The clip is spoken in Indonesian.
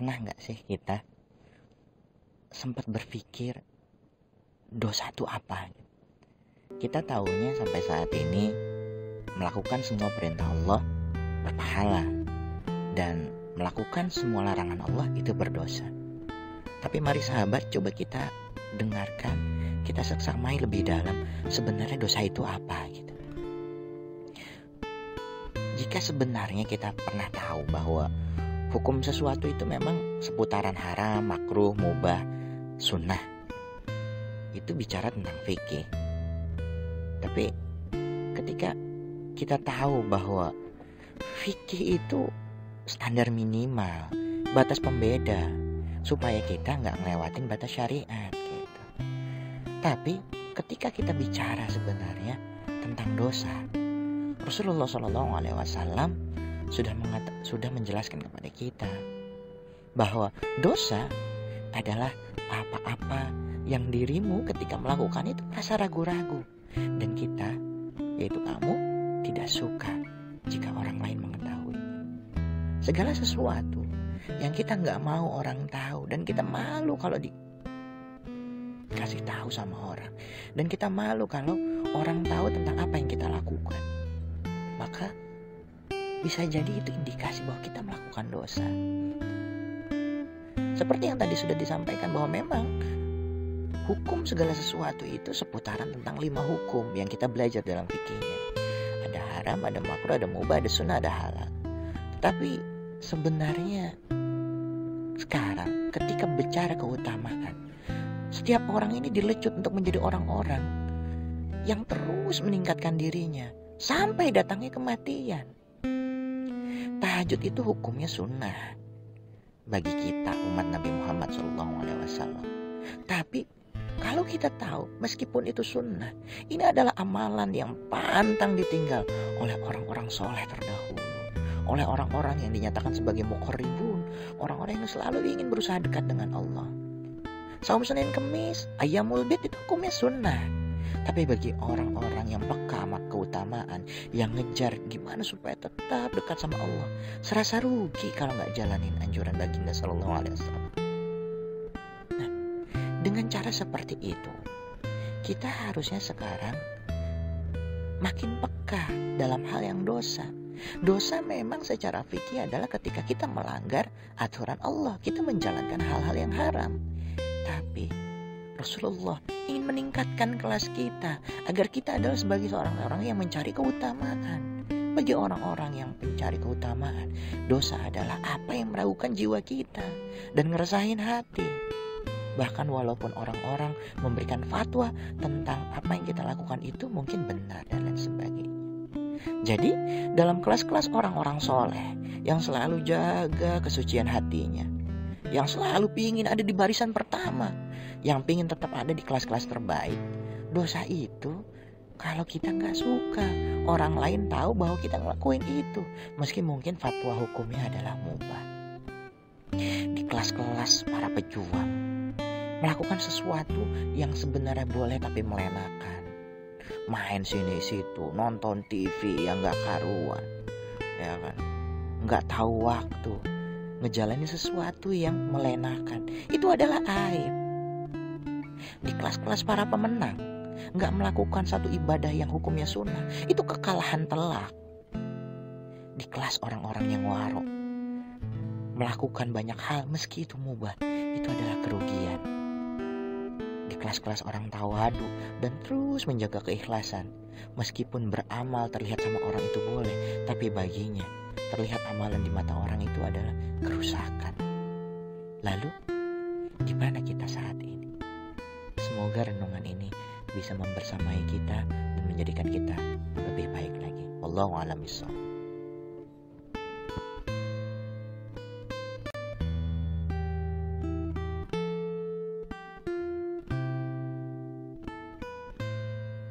Pernah nggak sih kita sempat berpikir dosa itu apa? Kita tahunya sampai saat ini melakukan semua perintah Allah berpahala, dan melakukan semua larangan Allah itu berdosa. Tapi mari sahabat, coba kita dengarkan, kita seksamai lebih dalam sebenarnya dosa itu apa gitu. Jika sebenarnya kita pernah tahu bahwa hukum sesuatu itu memang seputaran haram, makruh, mubah, sunnah, itu bicara tentang fikih. Tapi ketika kita tahu bahwa fikih itu standar minimal, batas pembeda, supaya kita nggak ngelewatin batas syariat gitu. Tapi ketika kita bicara sebenarnya tentang dosa, Rasulullah SAW sudah menjelaskan kepada kita bahwa dosa adalah apa-apa yang dirimu ketika melakukan itu merasa ragu-ragu, dan kita, yaitu kamu, tidak suka jika orang lain mengetahui. Segala sesuatu yang kita nggak mau orang tahu, dan kita malu kalau dikasih tahu sama orang, dan kita malu kalau orang tahu tentang apa yang kita lakukan, maka bisa jadi itu indikasi bahwa kita melakukan dosa. Seperti yang tadi sudah disampaikan bahwa memang hukum segala sesuatu itu seputaran tentang 5 hukum yang kita belajar dalam fikihnya. Ada haram, ada makruh, ada mubah, ada sunnah, ada halal. Tetapi sebenarnya sekarang ketika bicara keutamaan, setiap orang ini dilecut untuk menjadi orang-orang yang terus meningkatkan dirinya sampai datangnya kematian. Tahajud itu hukumnya sunnah bagi kita umat Nabi Muhammad SAW. Tapi kalau kita tahu meskipun itu sunnah, ini adalah amalan yang pantang ditinggal oleh orang-orang soleh terdahulu, oleh orang-orang yang dinyatakan sebagai muqarribun, orang-orang yang selalu ingin berusaha dekat dengan Allah. Saum Senin Kemis, Ayyamul Bid itu hukumnya sunnah. Tapi bagi orang-orang yang peka sama keutamaan, yang ngejar gimana supaya tetap dekat sama Allah, serasa rugi kalau nggak jalanin anjuran baginda Sallallahu Alaihi Wasallam. Nah, dengan cara seperti itu, kita harusnya sekarang makin peka dalam hal yang dosa. Dosa memang secara fikih adalah ketika kita melanggar aturan Allah, kita menjalankan hal-hal yang haram. Tapi Rasulullah ingin meningkatkan kelas kita agar kita adalah sebagai seorang orang yang mencari keutamaan. Bagi orang-orang yang mencari keutamaan, dosa adalah apa yang meragukan jiwa kita dan ngeresahin hati. Bahkan walaupun orang-orang memberikan fatwa tentang apa yang kita lakukan itu mungkin benar dan lain sebagainya. Jadi dalam kelas-kelas orang-orang soleh yang selalu jaga kesucian hatinya, yang selalu pingin ada di barisan pertama, yang pingin tetap ada di kelas-kelas terbaik, dosa itu kalau kita nggak suka orang lain tahu bahwa kita ngelakuin itu, meski mungkin fatwa hukumnya adalah mubah. Di kelas-kelas para pejuang, melakukan sesuatu yang sebenarnya boleh tapi melenakan, main sini situ, nonton TV yang nggak karuan, ya kan, nggak tahu waktu, ngejalanin sesuatu yang melenakan, itu adalah aib. Di kelas-kelas para pemenang, nggak melakukan satu ibadah yang hukumnya sunnah, itu kekalahan telak. Di kelas orang-orang yang warok, melakukan banyak hal meski itu mubah, itu adalah kerugian. Di kelas-kelas orang tawadu dan terus menjaga keikhlasan, meskipun beramal terlihat sama orang itu boleh, tapi baginya terlihat amalan di mata orang itu adalah kerusakan. Lalu di mana kita saat ini? Semoga renungan ini bisa membersamai kita dan menjadikan kita lebih baik lagi. Wallahu a'lam bishawab.